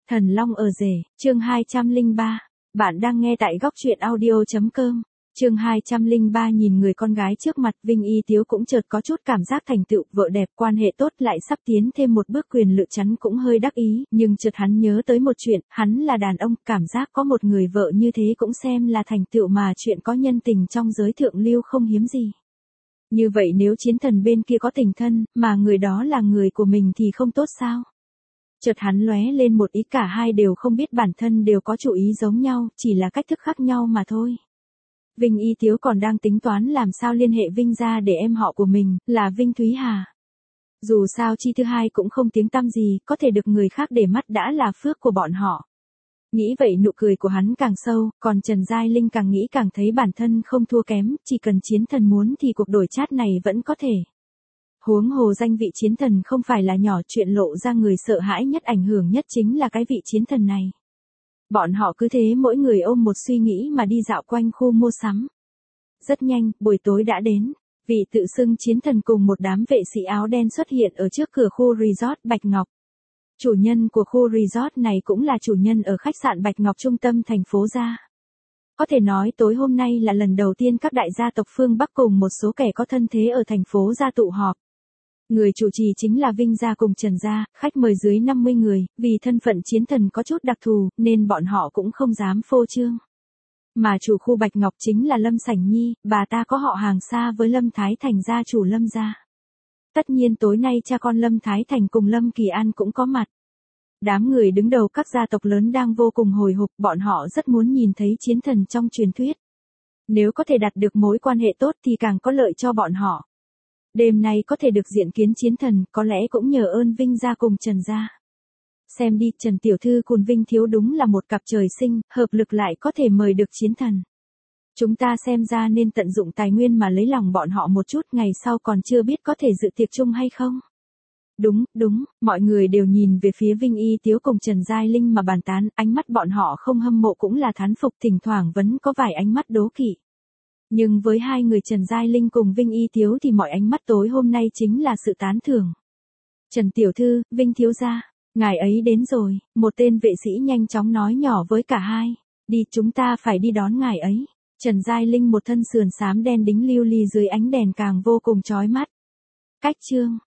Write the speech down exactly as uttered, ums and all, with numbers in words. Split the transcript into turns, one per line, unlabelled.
Thần Long ở rể, chương hai trăm lẻ ba. Bạn đang nghe tại góc truyện audio.com. Chương hai trăm lẻ ba nhìn người con gái trước mặt, Vinh Y Tiếu cũng chợt có chút cảm giác thành tựu, vợ đẹp, quan hệ tốt lại sắp tiến thêm một bước, quyền lực chắn cũng hơi đắc ý, nhưng chợt hắn nhớ tới một chuyện, hắn là đàn ông, cảm giác có một người vợ như thế cũng xem là thành tựu mà chuyện có nhân tình trong giới thượng lưu không hiếm gì. Như vậy nếu chiến thần bên kia có tình thân, mà người đó là người của mình thì không tốt sao? Chợt hắn lóe lên một ý, cả hai đều không biết bản thân đều có chủ ý giống nhau, chỉ là cách thức khác nhau mà thôi. Vinh Y Tiếu còn đang tính toán làm sao liên hệ Vinh ra để em họ của mình, là Vinh Thúy Hà. Dù sao chi thứ hai cũng không tiếng tăm gì, có thể được người khác để mắt đã là phước của bọn họ. Nghĩ vậy nụ cười của hắn càng sâu, còn Trần Giai Linh càng nghĩ càng thấy bản thân không thua kém, chỉ cần chiến thần muốn thì cuộc đổi chat này vẫn có thể. Huống hồ danh vị chiến thần không phải là nhỏ, chuyện lộ ra người sợ hãi nhất, ảnh hưởng nhất chính là cái vị chiến thần này. Bọn họ cứ thế mỗi người ôm một suy nghĩ mà đi dạo quanh khu mua sắm. Rất nhanh, buổi tối đã đến, vị tự xưng chiến thần cùng một đám vệ sĩ áo đen xuất hiện ở trước cửa khu resort Bạch Ngọc. Chủ nhân của khu resort này cũng là chủ nhân ở khách sạn Bạch Ngọc trung tâm thành phố Gia. Có thể nói tối hôm nay là lần đầu tiên các đại gia tộc phương Bắc cùng một số kẻ có thân thế ở thành phố Gia tụ họp. Người chủ trì chính là Vinh gia cùng Trần gia, khách mời dưới năm mươi người, vì thân phận chiến thần có chút đặc thù, nên bọn họ cũng không dám phô trương. Mà chủ khu Bạch Ngọc chính là Lâm Sảnh Nhi, bà ta có họ hàng xa với Lâm Thái Thành gia chủ Lâm gia. Tất nhiên tối nay cha con Lâm Thái Thành cùng Lâm Kỳ An cũng có mặt. Đám người đứng đầu các gia tộc lớn đang vô cùng hồi hộp, bọn họ rất muốn nhìn thấy chiến thần trong truyền thuyết. Nếu có thể đạt được mối quan hệ tốt thì càng có lợi cho bọn họ. Đêm nay có thể được diện kiến chiến thần, có lẽ cũng nhờ ơn Vinh gia cùng Trần gia. Xem đi, Trần Tiểu Thư cùng Vinh Thiếu đúng là một cặp trời sinh, hợp lực lại có thể mời được chiến thần. Chúng ta xem ra nên tận dụng tài nguyên mà lấy lòng bọn họ một chút, ngày sau còn chưa biết có thể dự tiệc chung hay không. Đúng, đúng, mọi người đều nhìn về phía Vinh Y Tiếu cùng Trần Giai Linh mà bàn tán, ánh mắt bọn họ không hâm mộ cũng là thán phục, thỉnh thoảng vẫn có vài ánh mắt đố kỵ. Nhưng với hai người Trần Giai Linh cùng Vinh Y Tiếu thì mọi ánh mắt tối hôm nay chính là sự tán thưởng. Trần Tiểu Thư, Vinh Thiếu gia, ngài ấy đến rồi, một tên vệ sĩ nhanh chóng nói nhỏ với cả hai. Đi, chúng ta phải đi đón ngài ấy. Trần Giai Linh một thân sườn xám đen đính lưu ly dưới ánh đèn càng vô cùng chói mắt. Cách chương,